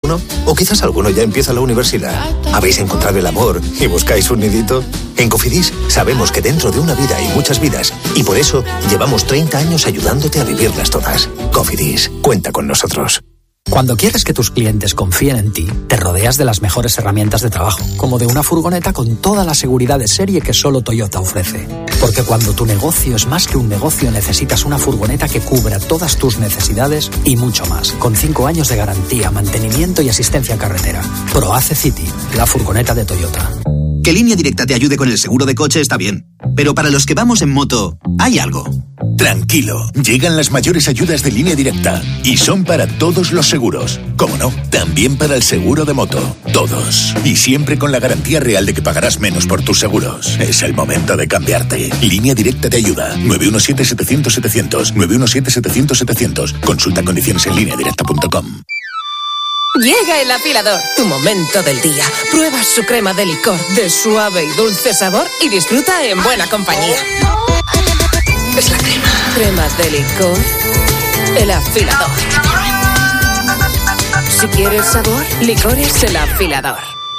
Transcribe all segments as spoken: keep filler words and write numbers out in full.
teléfono? O quizás alguno ya empieza la universidad. ¿Habéis encontrado el amor y buscáis un nidito? En Cofidis sabemos que dentro de una vida hay muchas vidas y por eso llevamos treinta años ayudándote a vivirlas todas. Cofidis, cuenta con nosotros. Cuando quieres que tus clientes confíen en ti, te rodeas de las mejores herramientas de trabajo, como de una furgoneta con toda la seguridad de serie que solo Toyota ofrece. Porque cuando tu negocio es más que un negocio, necesitas una furgoneta que cubra todas tus necesidades y mucho más, con cinco años de garantía, mantenimiento y asistencia en carretera. ProAce City, la furgoneta de Toyota. Que Línea Directa te ayude con el seguro de coche está bien, pero para los que vamos en moto, hay algo. Tranquilo, llegan las mayores ayudas de Línea Directa y son para todos los seguros. ¿Cómo no? También para el seguro de moto. Todos. Y siempre con la garantía real de que pagarás menos por tus seguros. Es el momento de cambiarte. Línea Directa te ayuda. nueve uno siete, setecientos, setecientos. nueve uno siete, setecientos, setecientos. Consulta condiciones en línea directa punto com. Llega el afilador, tu momento del día. Prueba su crema de licor de suave y dulce sabor y disfruta en buena compañía. Es la crema. Crema de licor. El afilador. Si quieres sabor, licores el afilador.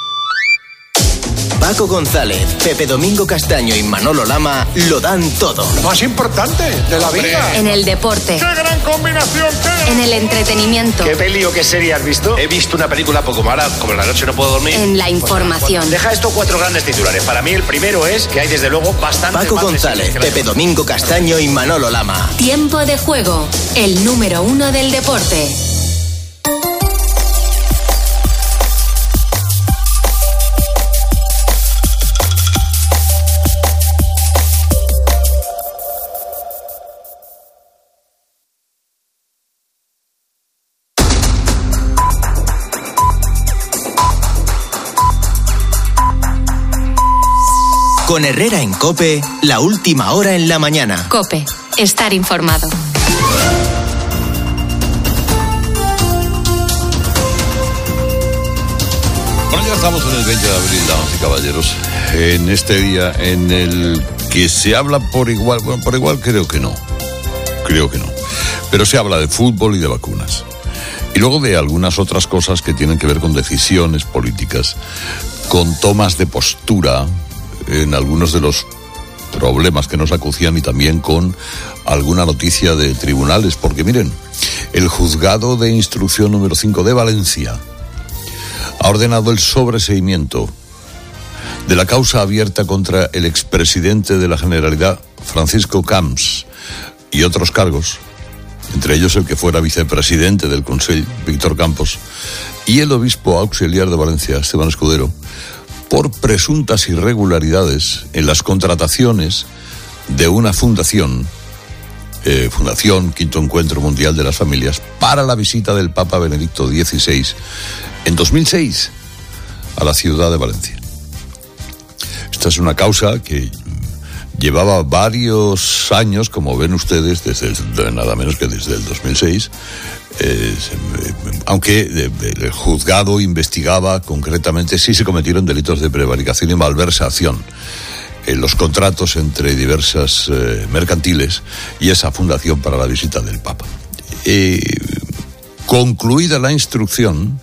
Paco González, Pepe Domingo Castaño y Manolo Lama lo dan todo. Lo más importante de la vida. En el deporte. ¡Qué gran combinación! ¿Qué? En el entretenimiento. ¿Qué peli o qué serie has visto? He visto una película poco mala, como en la noche no puedo dormir. En la información. Deja estos cuatro grandes titulares. Para mí el primero es que hay desde luego bastante. Paco González, Pepe Domingo Castaño y Manolo Lama. Tiempo de juego. El número uno del deporte. Con Herrera en COPE, la última hora en la mañana. COPE, estar informado. Bueno, ya estamos en el veinte de abril, damas y caballeros. En este día en el que se habla por igual, bueno, por igual creo que no. Creo que no. Pero se habla de fútbol y de vacunas. Y luego de algunas otras cosas que tienen que ver con decisiones políticas, con tomas de postura en algunos de los problemas que nos acucian y también con alguna noticia de tribunales, porque miren, el juzgado de instrucción número cinco de Valencia ha ordenado el sobreseimiento de la causa abierta contra el expresidente de la Generalitat, Francisco Camps, y otros cargos, entre ellos el que fuera vicepresidente del Consell, Víctor Campos, y el obispo auxiliar de Valencia, Esteban Escudero, por presuntas irregularidades en las contrataciones de una fundación, eh, Fundación Quinto Encuentro Mundial de las Familias, para la visita del Papa Benedicto dieciséis en dos mil seis a la ciudad de Valencia. Esta es una causa que llevaba varios años, como ven ustedes, desde el, nada menos que desde el dos mil seis, eh, aunque el juzgado investigaba concretamente si se cometieron delitos de prevaricación y malversación en los contratos entre diversas eh, mercantiles y esa fundación para la visita del Papa. Eh, concluida la instrucción,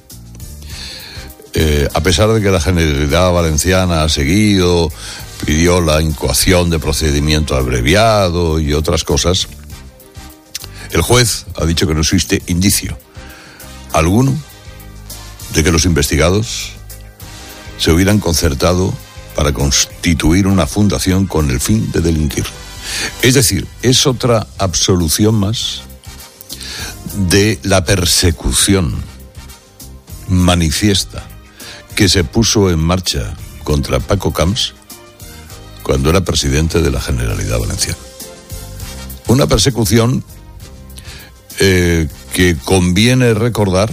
eh, a pesar de que la Generalidad Valenciana ha seguido, pidió la incoación de procedimiento abreviado y otras cosas, el juez ha dicho que no existe indicio alguno de que los investigados se hubieran concertado para constituir una fundación con el fin de delinquir. Es decir, es otra absolución más de la persecución manifiesta que se puso en marcha contra Paco Camps cuando era presidente de la Generalidad Valenciana. Una persecución eh, que conviene recordar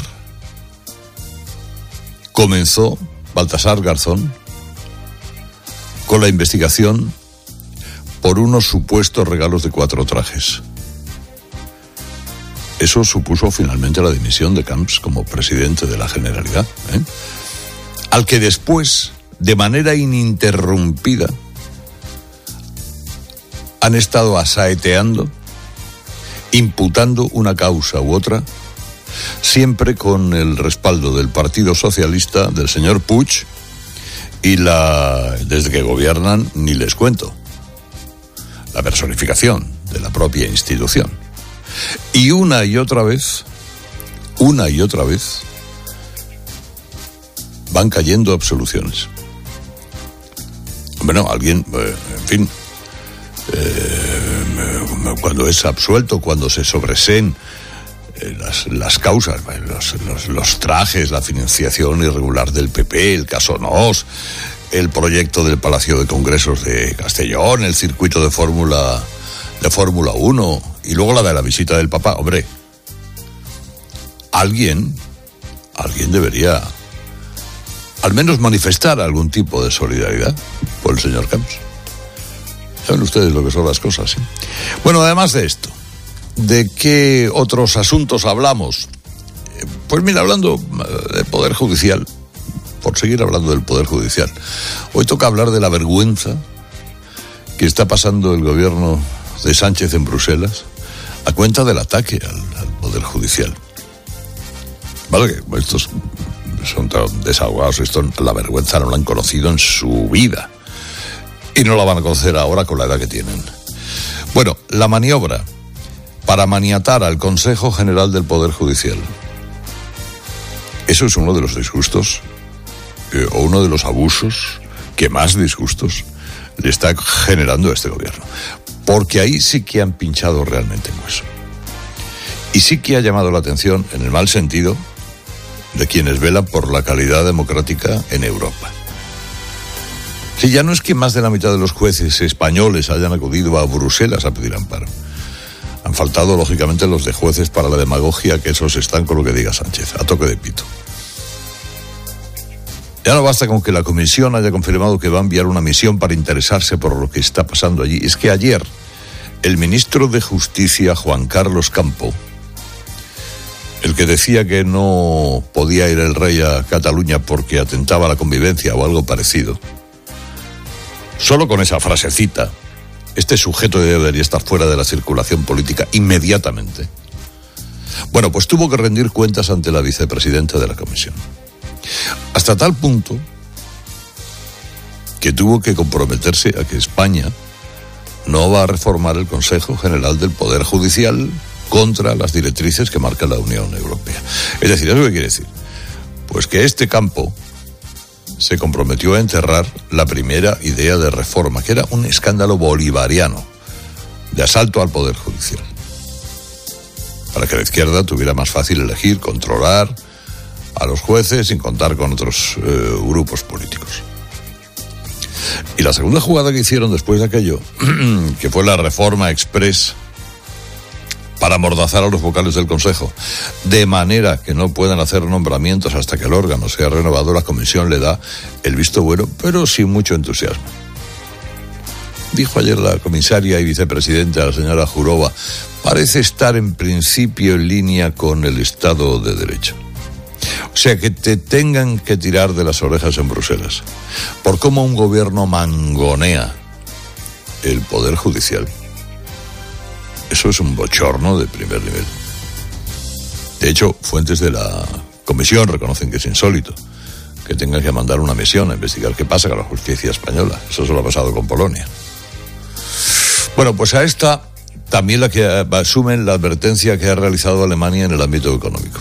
comenzó Baltasar Garzón con la investigación por unos supuestos regalos de cuatro trajes. Eso supuso finalmente la dimisión de Camps como presidente de la Generalidad, ¿eh? al que después, de manera ininterrumpida, han estado asaeteando, imputando una causa u otra siempre con el respaldo del Partido Socialista, del señor Puig, y la desde que gobiernan, ni les cuento, la personificación de la propia institución. Y una y otra vez, una y otra vez, van cayendo absoluciones. Bueno, alguien, eh, en fin, eh, cuando es absuelto, cuando se sobreseen eh, las, las causas, los, los, los trajes, la financiación irregular del P P, el caso Nos, el proyecto del Palacio de Congresos de Castellón, el circuito de Fórmula de Fórmula uno y luego la de la visita del Papa. Hombre, alguien, alguien debería al menos manifestar algún tipo de solidaridad por el señor Camps. Saben ustedes lo que son las cosas, ¿sí? Bueno, además de esto, ¿de qué otros asuntos hablamos? Pues mira, hablando del Poder Judicial, por seguir hablando del Poder Judicial, hoy toca hablar de la vergüenza que está pasando el gobierno de Sánchez en Bruselas a cuenta del ataque al, al Poder Judicial. Vale, que estos son tan desahogados, esto, la vergüenza no la han conocido en su vida y no la van a conocer ahora con la edad que tienen. Bueno, la maniobra para maniatar al Consejo General del Poder Judicial, eso es uno de los disgustos eh, o uno de los abusos que más disgustos le está generando a este gobierno, porque ahí sí que han pinchado realmente en hueso y sí que ha llamado la atención, en el mal sentido, de quienes velan por la calidad democrática en Europa. Si ya no es que más de la mitad de los jueces españoles hayan acudido a Bruselas a pedir amparo, han faltado lógicamente los de jueces para la demagogia, que esos están con lo que diga Sánchez, a toque de pito. Ya no basta con que la Comisión haya confirmado que va a enviar una misión para interesarse por lo que está pasando allí. Es que ayer el ministro de Justicia, Juan Carlos Campo, el que decía que no podía ir el rey a Cataluña porque atentaba a la convivencia o algo parecido, solo con esa frasecita, este sujeto debería estar fuera de la circulación política inmediatamente. Bueno, pues tuvo que rendir cuentas ante la vicepresidenta de la Comisión. Hasta tal punto que tuvo que comprometerse a que España no va a reformar el Consejo General del Poder Judicial contra las directrices que marca la Unión Europea. Es decir, ¿eso qué quiere decir? Pues que este campo se comprometió a enterrar la primera idea de reforma, que era un escándalo bolivariano de asalto al Poder Judicial, para que la izquierda tuviera más fácil elegir, controlar a los jueces sin contar con otros eh, grupos políticos. Y la segunda jugada que hicieron después de aquello, que fue la reforma express para amordazar a los vocales del Consejo, de manera que no puedan hacer nombramientos hasta que el órgano sea renovado, la Comisión le da el visto bueno, pero sin mucho entusiasmo. Dijo ayer la comisaria y vicepresidenta, la señora Jourova, parece estar en principio en línea con el Estado de Derecho. O sea, que te tengan que tirar de las orejas en Bruselas por cómo un gobierno mangonea el Poder Judicial. Eso es un bochorno de primer nivel. De hecho, fuentes de la Comisión reconocen que es insólito que tengan que mandar una misión a investigar qué pasa con la justicia española. Eso solo ha pasado con Polonia. Bueno, pues a esta también la que asumen la advertencia que ha realizado Alemania en el ámbito económico.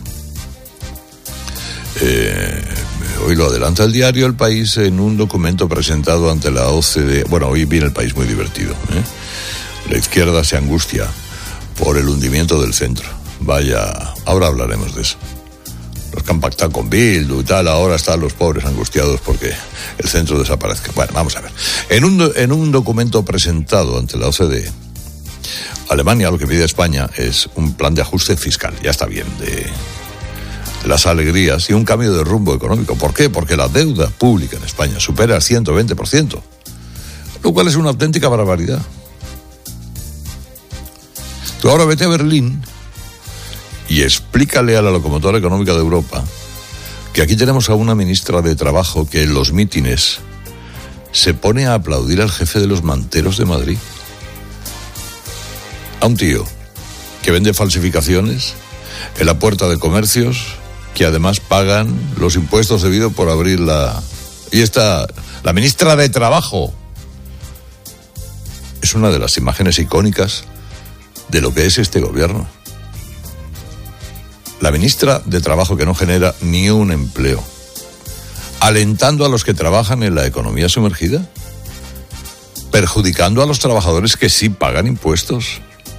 Eh, hoy lo adelanta el diario El País en un documento presentado ante la O C D E. Bueno, hoy viene El País muy divertido, ¿eh? La izquierda se angustia por el hundimiento del centro. Vaya, ahora hablaremos de eso. Los que han pactado con Bildu y tal, ahora están los pobres angustiados porque el centro desaparezca. Bueno, vamos a ver. En un, en un documento presentado ante la O C D E, Alemania lo que pide a España es un plan de ajuste fiscal. Ya está bien, de las alegrías y un cambio de rumbo económico. ¿Por qué? Porque la deuda pública en España supera el ciento veinte por ciento, lo cual es una auténtica barbaridad. Tú ahora vete a Berlín y explícale a la locomotora económica de Europa que aquí tenemos a una ministra de Trabajo que en los mítines se pone a aplaudir al jefe de los manteros de Madrid. A un tío que vende falsificaciones, en la puerta de comercios que además pagan los impuestos debidos por abrirla. Y esta, la ministra de Trabajo, es una de las imágenes icónicas de lo que es este gobierno. La ministra de Trabajo que no genera ni un empleo, alentando a los que trabajan en la economía sumergida, perjudicando a los trabajadores que sí pagan impuestos.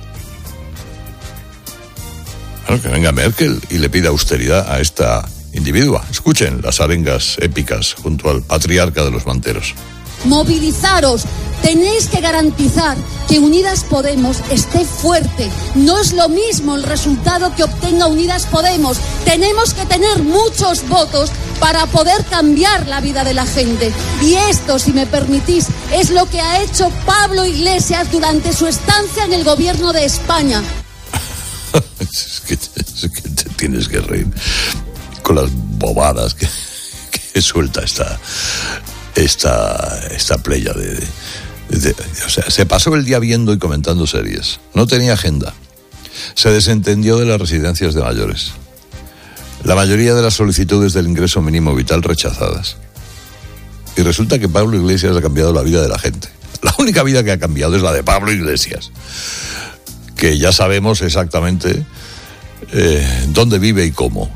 Bueno, que venga Merkel y le pida austeridad a esta individua. Escuchen las arengas épicas junto al patriarca de los manteros. Movilizaros, tenéis que garantizar que Unidas Podemos esté fuerte. No es lo mismo el resultado que obtenga Unidas Podemos. Tenemos que tener muchos votos para poder cambiar la vida de la gente. Y esto, si me permitís, es lo que ha hecho Pablo Iglesias durante su estancia en el gobierno de España. es, que, es que te tienes que reír con las bobadas que, que suelta esta... Esta, esta playa de, de, de, o sea, se pasó el día viendo y comentando series. No tenía agenda. Se desentendió de las residencias de mayores. La mayoría de las solicitudes del ingreso mínimo vital rechazadas. Y resulta que Pablo Iglesias ha cambiado la vida de la gente. La única vida que ha cambiado es la de Pablo Iglesias. Que ya sabemos exactamente eh, dónde vive y cómo.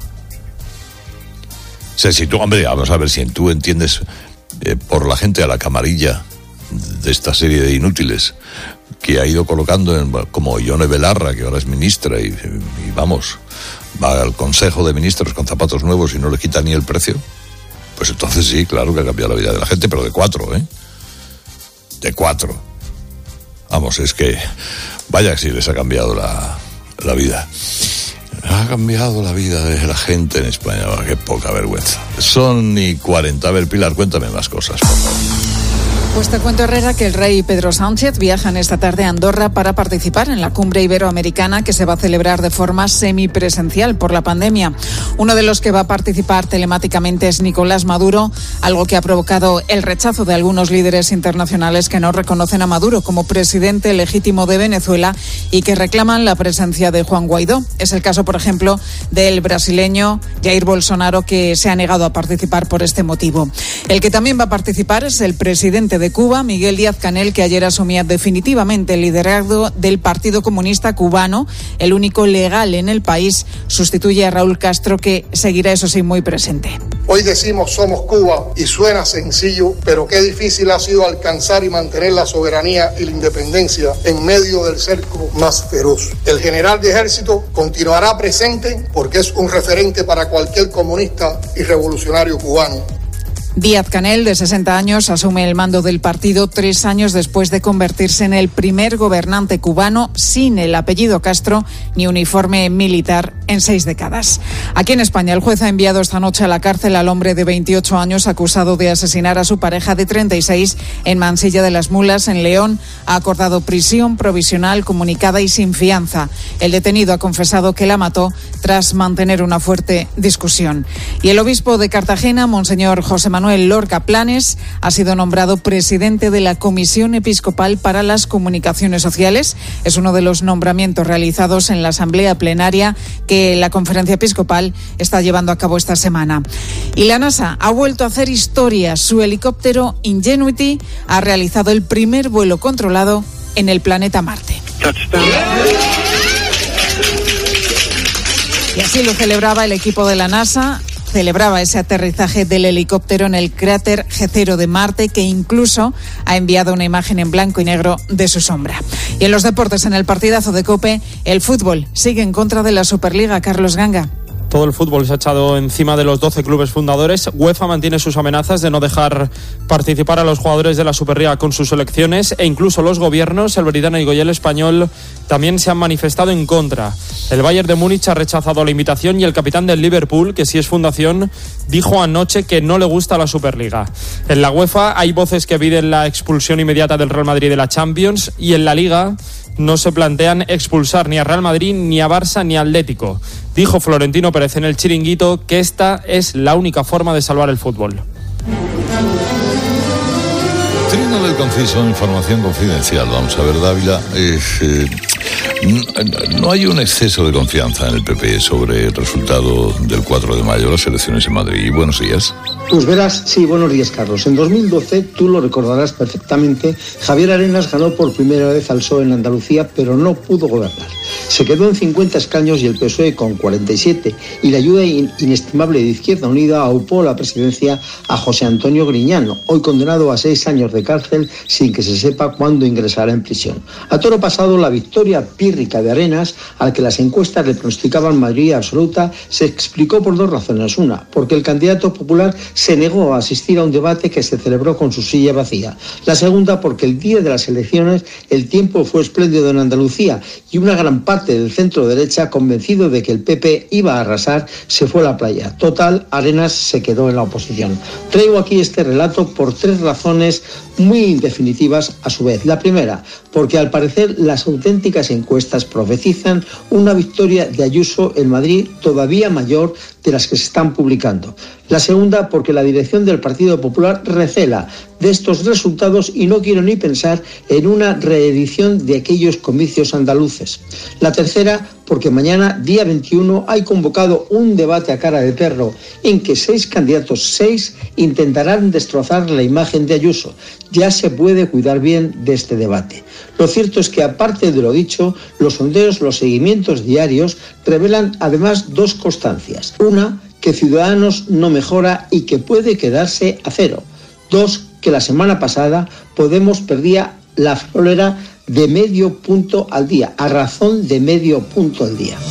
Se sitúa, hombre, vamos a ver si tú entiendes... Eh, por la gente a la camarilla de esta serie de inútiles que ha ido colocando en, como Ione Belarra, que ahora es ministra y, y vamos, va al Consejo de Ministros con zapatos nuevos y no le quita ni el precio, pues entonces sí, claro que ha cambiado la vida de la gente, pero de cuatro, ¿eh? De cuatro. Vamos, es que vaya que sí les ha cambiado la, la vida. Ha cambiado la vida de la gente en España. Oh, qué poca vergüenza. Son y cuarenta. A ver, Pilar, cuéntame más cosas, por favor. Pues te cuento, Herrera, que el rey Pedro Sánchez viaja en esta tarde a Andorra para participar en la cumbre iberoamericana que se va a celebrar de forma semipresencial por la pandemia. Uno de los que va a participar telemáticamente es Nicolás Maduro, algo que ha provocado el rechazo de algunos líderes internacionales que no reconocen a Maduro como presidente legítimo de Venezuela y que reclaman la presencia de Juan Guaidó. Es el caso, por ejemplo, del brasileño Jair Bolsonaro, que se ha negado a participar por este motivo. El que también va a participar es el presidente de Cuba, Miguel Díaz-Canel, que ayer asumía definitivamente el liderazgo del Partido Comunista Cubano, el único legal en el país. Sustituye a Raúl Castro, que seguirá, eso sí, muy presente. Hoy decimos somos Cuba y suena sencillo, pero qué difícil ha sido alcanzar y mantener la soberanía y la independencia en medio del cerco más feroz. El general de ejército continuará presente porque es un referente para cualquier comunista y revolucionario cubano. Díaz-Canel, de sesenta años, asume el mando del partido tres años después de convertirse en el primer gobernante cubano sin el apellido Castro ni uniforme militar en seis décadas. Aquí en España, el juez ha enviado esta noche a la cárcel al hombre de veintiocho años acusado de asesinar a su pareja de treinta y seis en Mansilla de las Mulas, en León. Ha acordado prisión provisional comunicada y sin fianza. El detenido ha confesado que la mató tras mantener una fuerte discusión. Y el obispo de Cartagena, Monseñor José Manuel Manuel Lorca Planes, ha sido nombrado presidente de la Comisión Episcopal para las Comunicaciones Sociales. Es uno de los nombramientos realizados en la Asamblea Plenaria que la Conferencia Episcopal está llevando a cabo esta semana. Y la NASA ha vuelto a hacer historia. Su helicóptero Ingenuity ha realizado el primer vuelo controlado en el planeta Marte. Y así lo celebraba el equipo de la NASA. Celebraba ese aterrizaje del helicóptero en el cráter G cero de Marte, que incluso ha enviado una imagen en blanco y negro de su sombra. Y en los deportes, en el partidazo de COPE, el fútbol sigue en contra de la Superliga. Carlos Ganga. Todo el fútbol se ha echado encima de los doce clubes fundadores. UEFA mantiene sus amenazas de no dejar participar a los jugadores de la Superliga con sus selecciones, e incluso los gobiernos, el británico y el español, también se han manifestado en contra. El Bayern de Múnich ha rechazado la invitación y el capitán del Liverpool, que sí es fundación, dijo anoche que no le gusta la Superliga. En la UEFA hay voces que piden la expulsión inmediata del Real Madrid de la Champions, y en la Liga no se plantean expulsar ni a Real Madrid, ni a Barça, ni a Atlético. Dijo Florentino Pérez en el Chiringuito que esta es la única forma de salvar el fútbol. Trino del Conciso, información confidencial. Vamos a ver, Dávila. Eh, eh, ¿No hay un exceso de confianza en el P P sobre el resultado del cuatro de mayo, las elecciones en Madrid? Buenos días. Pues verás, sí, buenos días, Carlos. En dos mil doce, tú lo recordarás perfectamente, Javier Arenas ganó por primera vez al P S O E en Andalucía, pero no pudo gobernar. Se quedó en cincuenta escaños y el P S O E con cuarenta y siete, y la ayuda in- inestimable de Izquierda Unida aupó la presidencia a José Antonio Griñano, hoy condenado a seis años de cárcel sin que se sepa cuándo ingresará en prisión. A toro pasado, la victoria pírrica de Arenas, al que las encuestas le pronosticaban mayoría absoluta, se explicó por dos razones. Una, porque el candidato popular se negó a asistir a un debate que se celebró con su silla vacía. La segunda, porque el día de las elecciones el tiempo fue espléndido en Andalucía y una gran parte del centro derecha, convencido de que el P P iba a arrasar, se fue a la playa. Total, Arenas se quedó en la oposición. Traigo aquí este relato por tres razones muy definitivas a su vez. La primera, porque al parecer las auténticas encuestas profetizan una victoria de Ayuso en Madrid todavía mayor de las que se están publicando. La segunda, porque la dirección del Partido Popular recela de estos resultados y no quiero ni pensar en una reedición de aquellos comicios andaluces. La tercera, porque mañana, día veintiuno, hay convocado un debate a cara de perro en que seis candidatos, seis, intentarán destrozar la imagen de Ayuso. Ya se puede cuidar bien de este debate. Lo cierto es que, aparte de lo dicho, los sondeos, los seguimientos diarios revelan además dos constancias. Una, que Ciudadanos no mejora y que puede quedarse a cero. Dos, que la semana pasada Podemos perdía la friolera de medio punto al día, a razón de medio punto al día.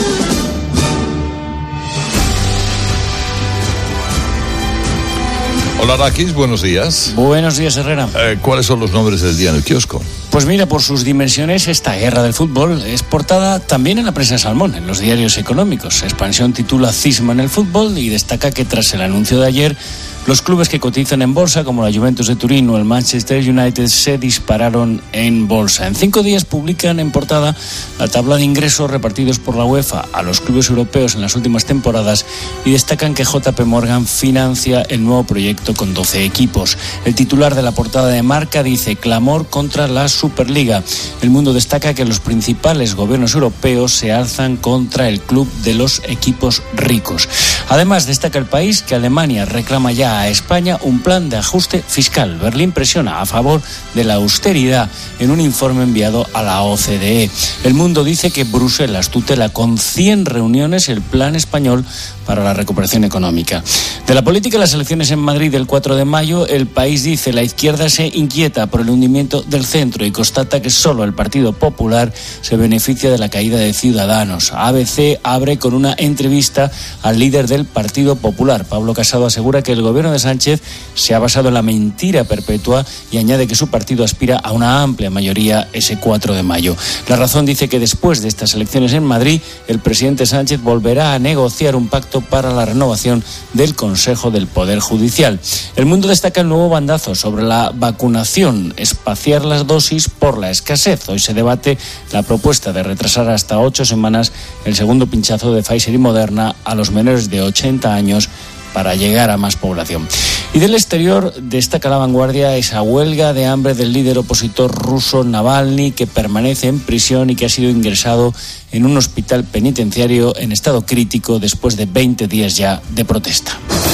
Hola, Raquis, buenos días. Buenos días, Herrera. Eh, ¿Cuáles son los nombres del día en el kiosco? Pues mira, por sus dimensiones, esta guerra del fútbol es portada también en la prensa Salmón, en los diarios económicos. Expansión titula Cisma en el fútbol y destaca que tras el anuncio de ayer, los clubes que cotizan en bolsa, como la Juventus de Turín o el Manchester United, se dispararon en bolsa. En cinco días publican en portada la tabla de ingresos repartidos por la UEFA a los clubes europeos en las últimas temporadas y destacan que J P Morgan financia el nuevo proyecto con doce equipos. El titular de la portada de Marca dice: clamor contra la Superliga. El Mundo destaca que los principales gobiernos europeos se alzan contra el club de los equipos ricos. Además, destaca El País que Alemania reclama ya a España un plan de ajuste fiscal. Berlín presiona a favor de la austeridad en un informe enviado a la O C D E. El Mundo dice que Bruselas tutela con cien reuniones el plan español para la recuperación económica. De la política de las elecciones en Madrid del cuatro de mayo, El País dice: la izquierda se inquieta por el hundimiento del centro y constata que solo el Partido Popular se beneficia de la caída de Ciudadanos. A B C abre con una entrevista al líder del Partido Popular. Pablo Casado asegura que el gobierno de Sánchez se ha basado en la mentira perpetua y añade que su partido aspira a una amplia mayoría ese cuatro de mayo. La Razón dice que después de estas elecciones en Madrid, el presidente Sánchez volverá a negociar un pacto para la renovación del Consejo del Poder Judicial. El Mundo destaca el nuevo bandazo sobre la vacunación, espaciar las dosis por la escasez. Hoy se debate la propuesta de retrasar hasta ocho semanas el segundo pinchazo de Pfizer y Moderna a los menores de ochenta años para llegar a más población. Y del exterior destaca La Vanguardia esa huelga de hambre del líder opositor ruso Navalny, que permanece en prisión y que ha sido ingresado en un hospital penitenciario en estado crítico después de veinte días ya de protesta.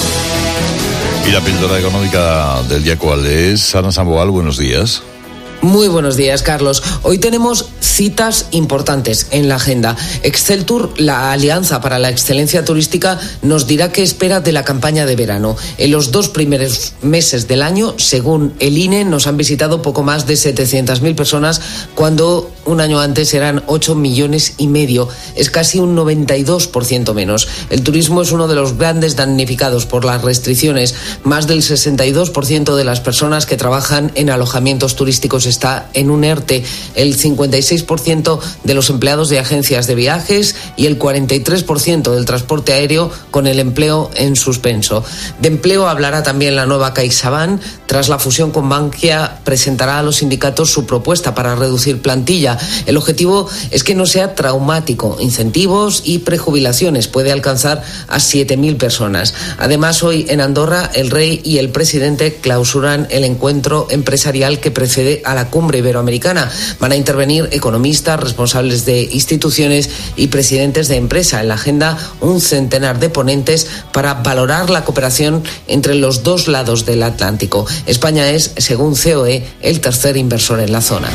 Y la píldora económica del día, ¿cuál es? Ana Samboal, buenos días. Muy buenos días, Carlos. Hoy tenemos citas importantes en la agenda. Exceltur, la Alianza para la Excelencia Turística, nos dirá qué espera de la campaña de verano. En los dos primeros meses del año, según el I N E, nos han visitado poco más de setecientas mil personas, cuando un año antes eran ocho millones y medio. Es casi un noventa y dos por ciento menos. El turismo es uno de los grandes damnificados por las restricciones. Más del sesenta y dos por ciento de las personas que trabajan en alojamientos turísticos está en un ERTE, el cincuenta y seis por ciento de los empleados de agencias de viajes y el cuarenta y tres por ciento del transporte aéreo con el empleo en suspenso. De empleo hablará también la nueva CaixaBank. Tras la fusión con Bankia, presentará a los sindicatos su propuesta para reducir plantilla. Española. El objetivo es que no sea traumático. Incentivos y prejubilaciones puede alcanzar a siete mil personas. Además, hoy en Andorra, el rey y el presidente clausuran el encuentro empresarial que precede a la cumbre iberoamericana. Van a intervenir economistas, responsables de instituciones y presidentes de empresa. En la agenda, un centenar de ponentes para valorar la cooperación entre los dos lados del Atlántico. España es, según C O E, el tercer inversor en la zona.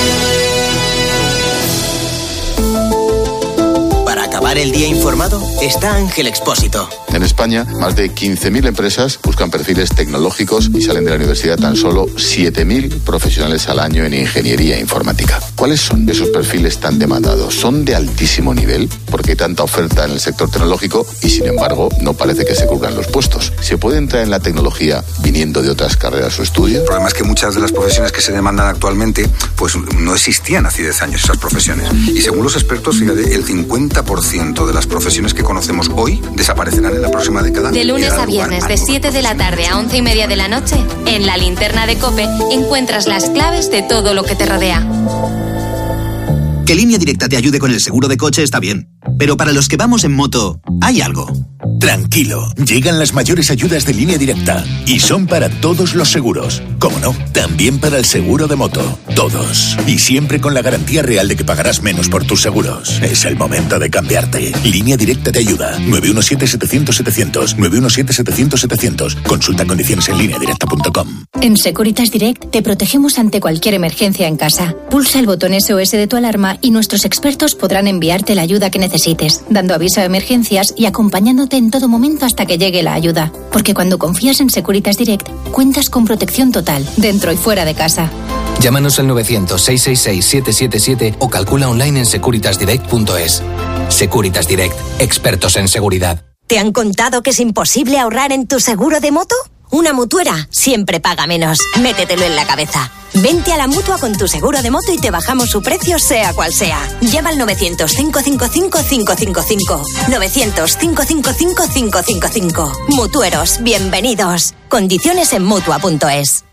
Para acabar el día informado está Ángel Expósito. En España, más de quince mil empresas buscan perfiles tecnológicos y salen de la universidad tan solo siete mil profesionales al año en ingeniería informática. ¿Cuáles son esos perfiles tan demandados? ¿Son de altísimo nivel? Porque hay tanta oferta en el sector tecnológico y, sin embargo, no parece que se cubran los puestos. ¿Se puede entrar en la tecnología viniendo de otras carreras o estudios? El problema es que muchas de las profesiones que se demandan actualmente pues no existían hace diez años esas profesiones. Y según los expertos, fíjate, el cincuenta por ciento de las profesiones que conocemos hoy desaparecerán en la próxima década. De lunes a viernes, de siete de la tarde a once y media de la noche, en la linterna de COPE encuentras las claves de todo lo que te rodea. Que Línea Directa te ayude con el seguro de coche está bien, pero para los que vamos en moto, hay algo. Tranquilo, llegan las mayores ayudas de Línea Directa y son para todos los seguros. Como no, también para el seguro de moto. Todos. Y siempre con la garantía real de que pagarás menos por tus seguros. Es el momento de cambiarte. Línea Directa te ayuda. nueve uno siete, setecientos, setecientos. nueve uno siete, setecientos, setecientos. Consulta condiciones en línea directa punto com. En Securitas Direct te protegemos ante cualquier emergencia en casa. Pulsa el botón S O S de tu alarma y nuestros expertos podrán enviarte la ayuda que necesites, dando aviso a emergencias y acompañándote en todo momento hasta que llegue la ayuda. Porque cuando confías en Securitas Direct, cuentas con protección total, dentro y fuera de casa. Llámanos al novecientos, seiscientos sesenta y seis, siete siete siete o calcula online en securitas direct punto es. Securitas Direct, expertos en seguridad. ¿Te han contado que es imposible ahorrar en tu seguro de moto? Una mutuera siempre paga menos. Métetelo en la cabeza. Vente a la Mutua con tu seguro de moto y te bajamos su precio sea cual sea. Llama al novecientos, cinco cinco cinco, cinco cinco cinco. novecientos, cinco cinco cinco, cinco cinco cinco. Mutueros, bienvenidos. Condiciones en mutua punto es.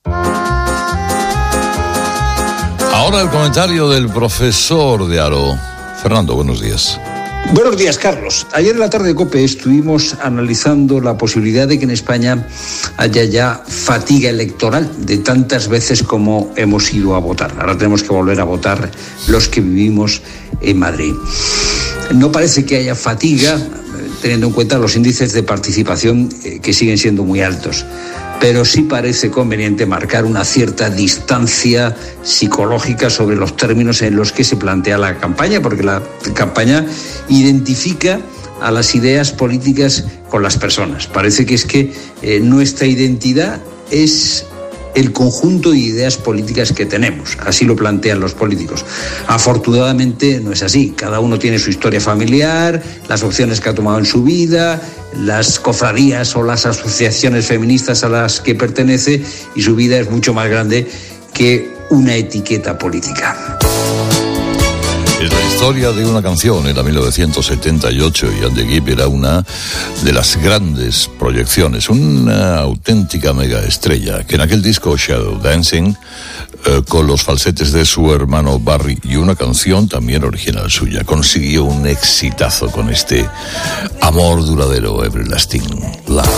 Ahora el comentario del profesor de Aro. Fernando, buenos días. Buenos días, Carlos. Ayer en la tarde de COPE estuvimos analizando la posibilidad de que en España haya ya fatiga electoral de tantas veces como hemos ido a votar. Ahora tenemos que volver a votar los que vivimos en Madrid. No parece que haya fatiga, teniendo en cuenta los índices de participación que siguen siendo muy altos. Pero sí parece conveniente marcar una cierta distancia psicológica sobre los términos en los que se plantea la campaña, porque la campaña identifica a las ideas políticas con las personas. Parece que es que eh, nuestra identidad es el conjunto de ideas políticas que tenemos. Así lo plantean los políticos. Afortunadamente no es así. Cada uno tiene su historia familiar, las opciones que ha tomado en su vida, las cofradías o las asociaciones feministas a las que pertenece, y su vida es mucho más grande que una etiqueta política. Es la historia de una canción. Era mil novecientos setenta y ocho y Andy Gibb era una de las grandes proyecciones, una auténtica mega estrella, que en aquel disco Shadow Dancing, eh, con los falsetes de su hermano Barry y una canción también original suya, consiguió un exitazo con este amor duradero, Everlasting Love.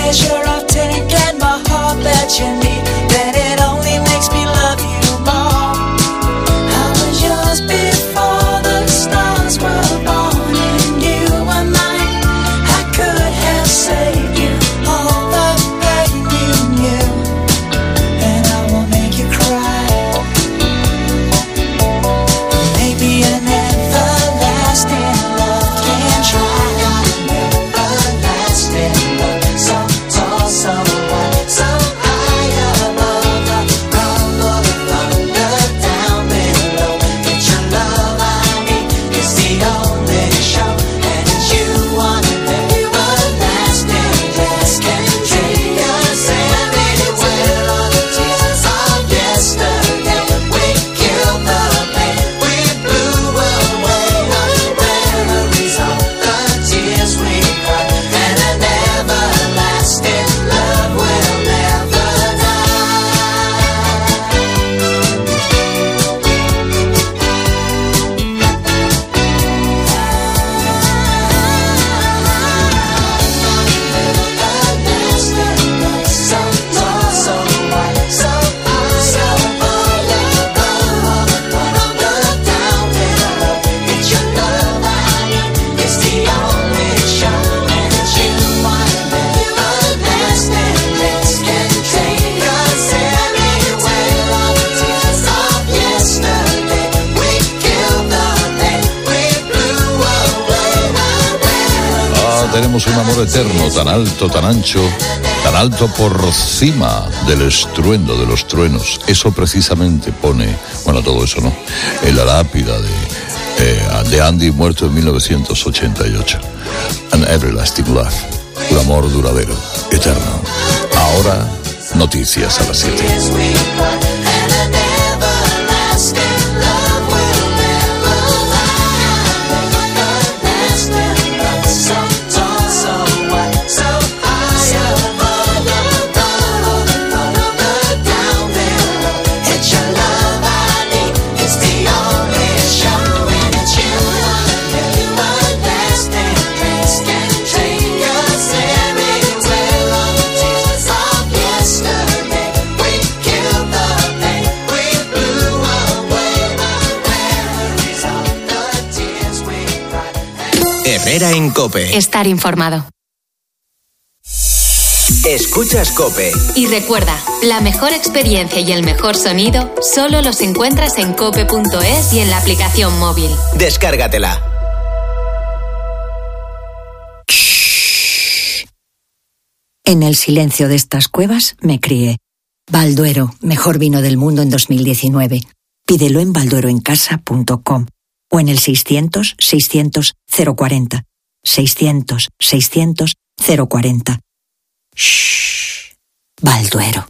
measure of taking my heart that you need, then it only makes me love you more. I was yours before the stars were born, and you were mine. I could have saved you all the pain you knew, and I won't make you cry. Maybe an everlasting love can try. An everlasting love, so tall, so wide, so high above the rumble of thunder down below. It's your love I need, it's the only show, and it's you on an everlasting love can take us anywhere. All the tears of yesterday, we killed the pain, we blew away our memories of the tears we cried, and an everlasting love will never so tall, so wide, so high, so high above the down below. It's your love I need, it's the only show, and it's you on an everlasting list can take us anywhere. All the tears of yesterday, we killed the pain, we blew away our memories. Ah, tenemos un amor eterno, tan alto, tan ancho, tan alto por cima del estruendo de los truenos. Eso precisamente pone, bueno, todo eso, ¿no? En la lápida de, eh, de Andy, muerto en mil novecientos ochenta y ocho. An everlasting love, un amor duradero, eterno. Ahora, noticias a las siete. Tears we cried, and an everlasting love will never lie. Everlasting love, so tall, so wide, so high above the down below. It's your love I need, it's the only show, and it's you on an everlasting list can take us anywhere. All the tears of yesterday, we killed the pain, we blew away the memories of the tears we cried. Herrera en COPE. Estar informado. Escuchas COPE. Y recuerda, la mejor experiencia y el mejor sonido solo los encuentras en cope punto es y en la aplicación móvil. Descárgatela. En el silencio de estas cuevas me crié. Balduero, mejor vino del mundo en dos mil diecinueve. Pídelo en baldueroencasa punto com o en el seiscientos, seiscientos, cero cuarenta. seiscientos, seiscientos, cero cuarenta. Shh. Balduero.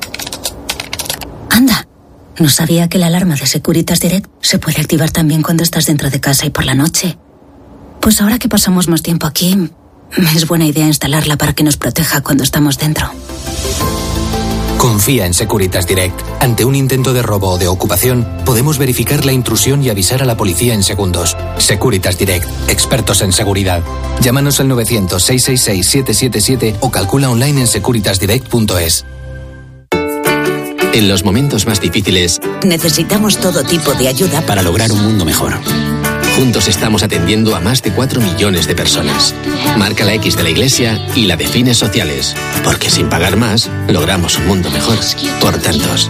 Anda, no sabía que la alarma de Securitas Direct se puede activar también cuando estás dentro de casa y por la noche. Pues ahora que pasamos más tiempo aquí, es buena idea instalarla para que nos proteja cuando estamos dentro. Confía en Securitas Direct. Ante un intento de robo o de ocupación, podemos verificar la intrusión y avisar a la policía en segundos. Securitas Direct, expertos en seguridad. Llámanos al novecientos, seiscientos sesenta y seis, siete siete siete o calcula online en securitas direct punto es. En los momentos más difíciles, necesitamos todo tipo de ayuda para lograr un mundo mejor. Juntos estamos atendiendo a más de cuatro millones de personas. Marca la X de la Iglesia y la de fines sociales, porque sin pagar más, logramos un mundo mejor. Por tantos.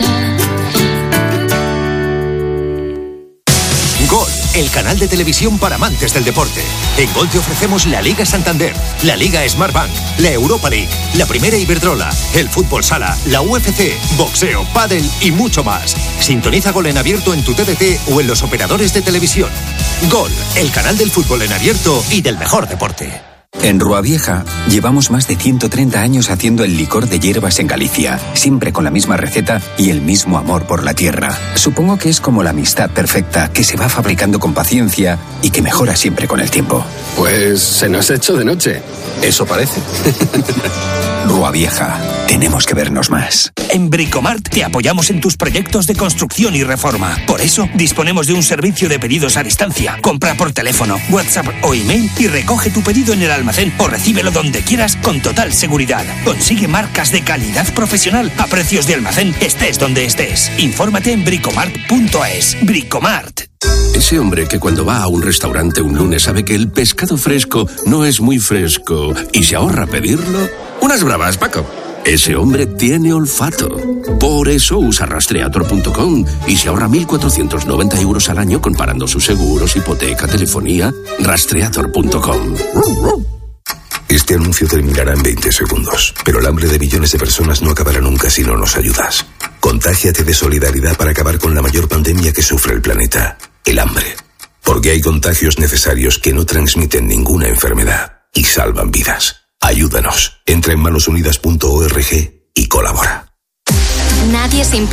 Gol, el canal de televisión para amantes del deporte. En Gol te ofrecemos la Liga Santander, la Liga Smartbank, la Europa League, la Primera Iberdrola, el Fútbol Sala, la U F C, boxeo, pádel y mucho más. Sintoniza Gol en abierto en tu T D T o en los operadores de televisión. Gol, el canal del fútbol en abierto y del mejor deporte. En Rua Vieja llevamos más de ciento treinta años haciendo el licor de hierbas en Galicia, siempre con la misma receta y el mismo amor por la tierra. Supongo que es como la amistad perfecta que se va fabricando con paciencia y que mejora siempre con el tiempo. Pues se nos ha hecho de noche. Eso parece. Rua Vieja. Tenemos que vernos más. En Bricomart te apoyamos en tus proyectos de construcción y reforma. Por eso, disponemos de un servicio de pedidos a distancia. Compra por teléfono, WhatsApp o email y recoge tu pedido en el almacén o recíbelo donde quieras con total seguridad. Consigue marcas de calidad profesional a precios de almacén, estés donde estés. Infórmate en bricomart punto es. Bricomart. Ese hombre que cuando va a un restaurante un lunes sabe que el pescado fresco no es muy fresco y se ahorra pedirlo. Unas bravas, Paco. Ese hombre tiene olfato. Por eso usa rastreator punto com y se ahorra mil cuatrocientos noventa euros al año comparando sus seguros, hipoteca, telefonía. rastreator punto com. Este anuncio terminará en veinte segundos, pero el hambre de millones de personas no acabará nunca si no nos ayudas. Contágiate de solidaridad para acabar con la mayor pandemia que sufre el planeta, el hambre. Porque hay contagios necesarios que no transmiten ninguna enfermedad y salvan vidas. Ayúdanos. Entra en manos unidas punto org y colabora. Nadie se